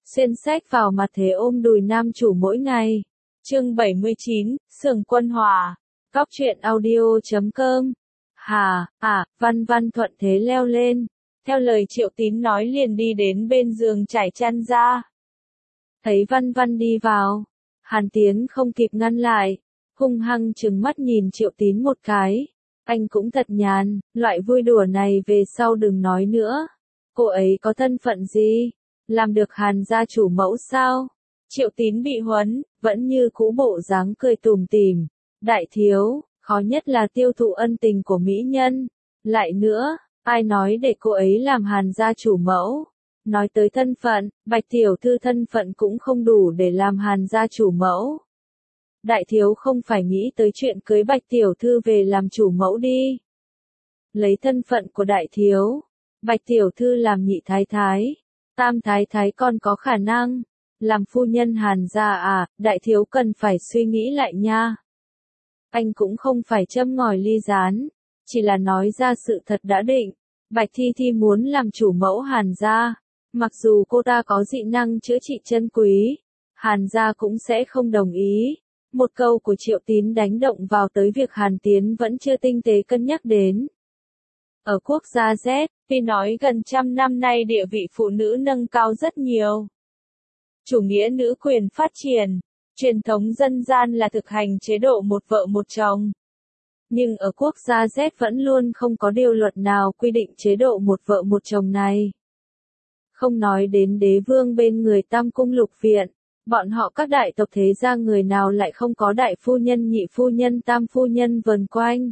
Xuyên sách vào mặt thế ôm đùi nam chủ mỗi ngày. Chương 79, Sường Quân Hòa. Góc truyện audio.com. Văn Văn thuận thế leo lên. Theo lời Triệu Tín nói liền đi đến bên giường trải chăn ra. Thấy Văn Văn đi vào, Hàn Tiến không kịp ngăn lại, hung hăng trừng mắt nhìn Triệu Tín một cái. Anh cũng thật nhàn, loại vui đùa này về sau đừng nói nữa. Cô ấy có thân phận gì? Làm được Hàn gia chủ mẫu sao? Triệu Tín bị huấn, vẫn như cũ bộ dáng cười tủm tỉm. Đại thiếu, khó nhất là tiêu thụ ân tình của mỹ nhân. Lại nữa, ai nói để cô ấy làm Hàn gia chủ mẫu? Nói tới thân phận, Bạch tiểu thư thân phận cũng không đủ để làm Hàn gia chủ mẫu. Đại thiếu không phải nghĩ tới chuyện cưới Bạch tiểu thư về làm chủ mẫu đi. Lấy thân phận của đại thiếu, Bạch tiểu thư làm nhị thái thái, tam thái thái còn có khả năng làm phu nhân Hàn gia à, đại thiếu cần phải suy nghĩ lại nha. Anh cũng không phải châm ngòi ly gián, chỉ là nói ra sự thật đã định. Bạch Thi Thi muốn làm chủ mẫu Hàn gia, mặc dù cô ta có dị năng chữa trị chân quý, Hàn gia cũng sẽ không đồng ý. Một câu của Triệu Tín đánh động vào tới việc Hàn Tiến vẫn chưa tinh tế cân nhắc đến. Ở quốc gia Z, vì nói gần trăm năm nay địa vị phụ nữ nâng cao rất nhiều. Chủ nghĩa nữ quyền phát triển, truyền thống dân gian là thực hành chế độ một vợ một chồng. Nhưng ở quốc gia Z vẫn luôn không có điều luật nào quy định chế độ một vợ một chồng này. Không nói đến đế vương bên người Tam Cung Lục Viện, bọn họ các đại tộc thế gia người nào lại không có đại phu nhân nhị phu nhân tam phu nhân vần quanh.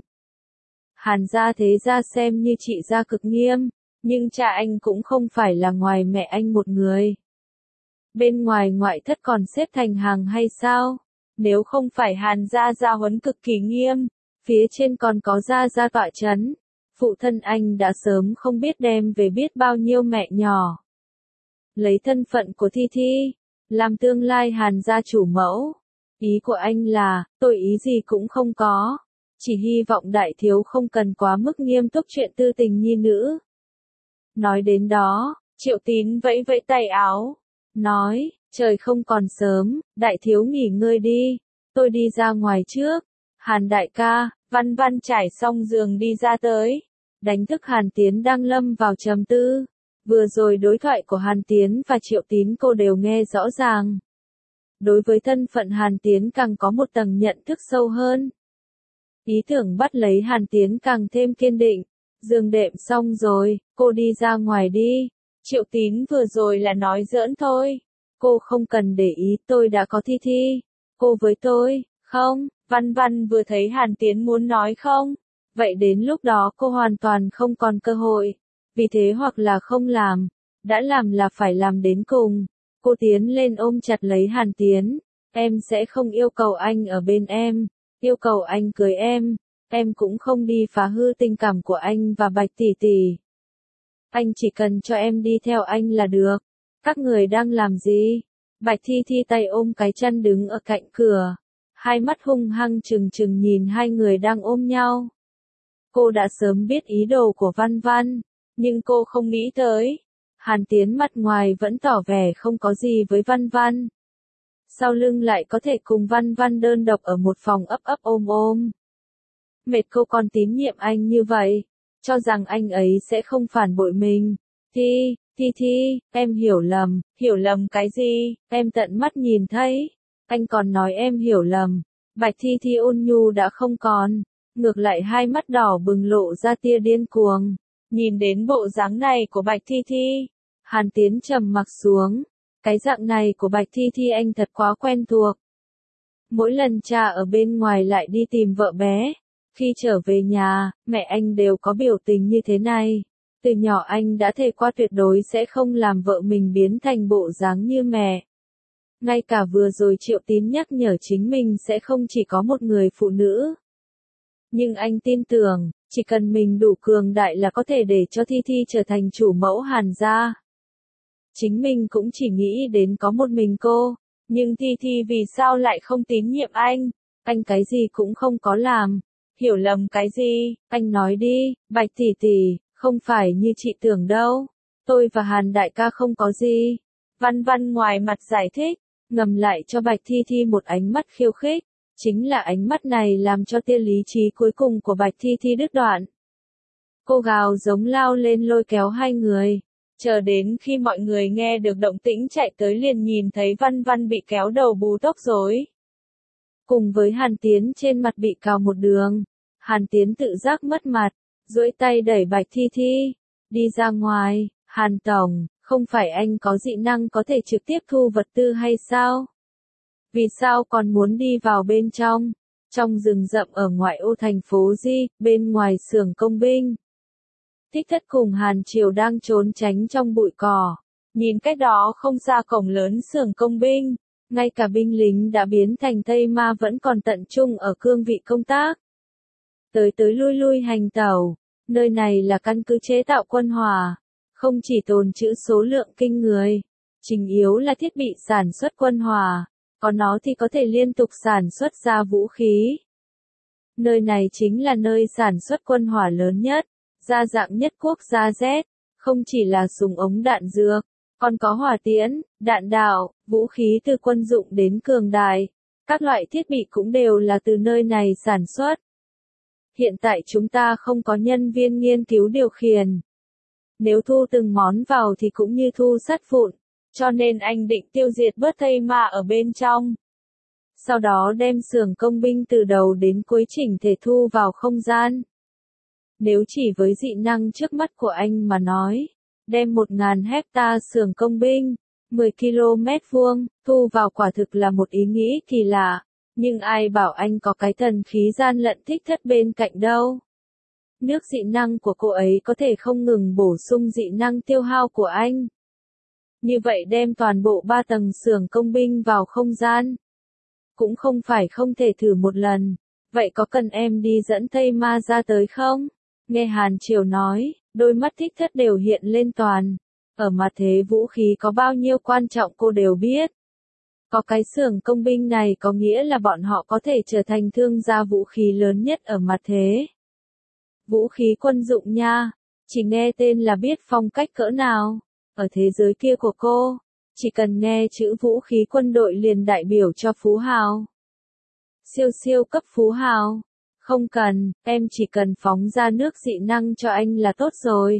Hàn gia thế gia xem như trị gia cực nghiêm, nhưng cha anh cũng không phải là ngoài mẹ anh một người. Bên ngoài ngoại thất còn xếp thành hàng hay sao? Nếu không phải Hàn gia gia huấn cực kỳ nghiêm, phía trên còn có gia tọa chấn, phụ thân anh đã sớm không biết đem về biết bao nhiêu mẹ nhỏ. Lấy thân phận của Thi Thi, làm tương lai Hàn gia chủ mẫu. Ý của anh là, tôi ý gì cũng không có. Chỉ hy vọng đại thiếu không cần quá mức nghiêm túc chuyện tư tình nhi nữ. Nói đến đó, Triệu Tín vẫy vẫy tay áo. Nói, trời không còn sớm, đại thiếu nghỉ ngơi đi. Tôi đi ra ngoài trước. Hàn đại ca, Văn Văn trải xong giường đi ra tới. Đánh thức Hàn Tiến đang lâm vào trầm tư. Vừa rồi đối thoại của Hàn Tiến và Triệu Tín cô đều nghe rõ ràng. Đối với thân phận Hàn Tiến càng có một tầng nhận thức sâu hơn. Ý tưởng bắt lấy Hàn Tiến càng thêm kiên định. Giường đệm xong rồi, cô đi ra ngoài đi. Triệu Tín vừa rồi là nói giỡn thôi. Cô không cần để ý, tôi đã có Thi Thi. Cô với tôi, không? Văn Văn vừa thấy Hàn Tiến muốn nói không. Vậy đến lúc đó cô hoàn toàn không còn cơ hội. Vì thế hoặc là không làm, đã làm là phải làm đến cùng. Cô tiến lên ôm chặt lấy Hàn Tiến. Em sẽ không yêu cầu anh ở bên em. Yêu cầu anh cưới em cũng không đi phá hư tình cảm của anh và Bạch tỷ tỷ. Anh chỉ cần cho em đi theo anh là được. Các người đang làm gì? Bạch Thi Thi tay ôm cái chăn đứng ở cạnh cửa. Hai mắt hung hăng trừng trừng nhìn hai người đang ôm nhau. Cô đã sớm biết ý đồ của Văn Văn, nhưng cô không nghĩ tới. Hàn Tiến mặt ngoài vẫn tỏ vẻ không có gì với Văn Văn. Sau lưng lại có thể cùng Văn Văn đơn độc ở một phòng ấp ấp ôm ôm. Mệt cô còn tín nhiệm anh như vậy, cho rằng anh ấy sẽ không phản bội mình. Thi, em hiểu lầm cái gì, em tận mắt nhìn thấy. Anh còn nói em hiểu lầm. Bạch Thi ôn nhu đã không còn, ngược lại hai mắt đỏ bừng lộ ra tia điên cuồng. Nhìn đến bộ dáng này của Bạch Thi, Hàn Tiến trầm mặc xuống. Cái dạng này của Bạch Thi anh thật quá quen thuộc. Mỗi lần cha ở bên ngoài lại đi tìm vợ bé, khi trở về nhà, mẹ anh đều có biểu tình như thế này. Từ nhỏ anh đã thề qua tuyệt đối sẽ không làm vợ mình biến thành bộ dáng như mẹ. Ngay cả vừa rồi Triệu Tín nhắc nhở chính mình sẽ không chỉ có một người phụ nữ. Nhưng anh tin tưởng, chỉ cần mình đủ cường đại là có thể để cho Thi trở thành chủ mẫu Hàn gia. Chính mình cũng chỉ nghĩ đến có một mình cô, nhưng Thi vì sao lại không tín nhiệm anh? Anh cái gì cũng không có làm. Hiểu lầm cái gì? Anh nói đi, Bạch tỷ, không phải như chị tưởng đâu. Tôi và Hàn đại ca không có gì. Văn Văn ngoài mặt giải thích, ngầm lại cho Bạch Thi Thi một ánh mắt khiêu khích. Chính là ánh mắt này làm cho tia lý trí cuối cùng của Bạch Thi Thi đứt đoạn. Cô gào giống lao lên lôi kéo hai người. Chờ đến khi mọi người nghe được động tĩnh chạy tới liền nhìn thấy Văn Văn bị kéo đầu bù tóc rối. Cùng với Hàn Tiến trên mặt bị cào một đường. Hàn Tiến tự giác mất mặt, duỗi tay đẩy Bạch Thi Thi. Đi ra ngoài, Hàn Tổng, không phải anh có dị năng có thể trực tiếp thu vật tư hay sao? Vì sao còn muốn đi vào bên trong? Trong rừng rậm ở ngoại ô thành phố Di, bên ngoài xưởng công binh. Thích Thất cùng Hàn Triều đang trốn tránh trong bụi cỏ. Nhìn cách đó không xa cổng lớn xưởng công binh. Ngay cả binh lính đã biến thành Tây Ma vẫn còn tận trung ở cương vị công tác. Tới lui lui hành tẩu. Nơi này là căn cứ chế tạo quân hỏa. Không chỉ tồn trữ số lượng kinh người. Chính yếu là thiết bị sản xuất quân hỏa. Có nó thì có thể liên tục sản xuất ra vũ khí. Nơi này chính là nơi sản xuất quân hỏa lớn nhất, đa dạng nhất quốc gia Z, không chỉ là súng ống đạn dược, còn có hỏa tiễn, đạn đạo, vũ khí từ quân dụng đến cường đại. Các loại thiết bị cũng đều là từ nơi này sản xuất. Hiện tại chúng ta không có nhân viên nghiên cứu điều khiển. Nếu thu từng món vào thì cũng như thu sắt vụn. Cho nên anh định tiêu diệt bớt thây ma ở bên trong. Sau đó đem xưởng công binh từ đầu đến cuối chỉnh thể thu vào không gian. Nếu chỉ với dị năng trước mắt của anh mà nói, đem 1.000 hecta xưởng công binh, 10 km vuông, thu vào quả thực là một ý nghĩ kỳ lạ. Nhưng ai bảo anh có cái thần khí gian lận Thích Thất bên cạnh đâu. Nước dị năng của cô ấy có thể không ngừng bổ sung dị năng tiêu hao của anh. Như vậy đem toàn bộ 3 tầng xưởng công binh vào không gian. Cũng không phải không thể thử một lần. Vậy có cần em đi dẫn Tây Ma ra tới không? Nghe Hàn Triều nói, đôi mắt Thích Thất đều hiện lên toàn. Ở mặt thế vũ khí có bao nhiêu quan trọng cô đều biết. Có cái xưởng công binh này có nghĩa là bọn họ có thể trở thành thương gia vũ khí lớn nhất ở mặt thế. Vũ khí quân dụng nha. Chỉ nghe tên là biết phong cách cỡ nào. Ở thế giới kia của cô, chỉ cần nghe chữ vũ khí quân đội liền đại biểu cho phú hào. Siêu siêu cấp phú hào. Không cần, em chỉ cần phóng ra nước dị năng cho anh là tốt rồi.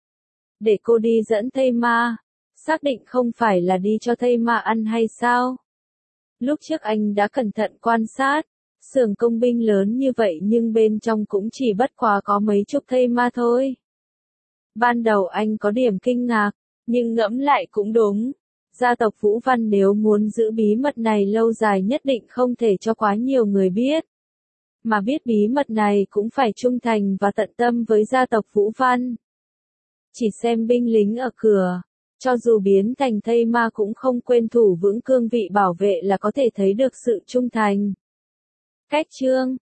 Để cô đi dẫn Tây Ma. Xác định không phải là đi cho Tây Ma ăn hay sao? Lúc trước anh đã cẩn thận quan sát. Xưởng công binh lớn như vậy nhưng bên trong cũng chỉ bất quá có mấy chục Tây Ma thôi. Ban đầu anh có điểm kinh ngạc. Nhưng ngẫm lại cũng đúng. Gia tộc Vũ Văn nếu muốn giữ bí mật này lâu dài nhất định không thể cho quá nhiều người biết. Mà biết bí mật này cũng phải trung thành và tận tâm với gia tộc Vũ Văn. Chỉ xem binh lính ở cửa. Cho dù biến thành thây ma cũng không quên thủ vững cương vị bảo vệ là có thể thấy được sự trung thành. Cách chương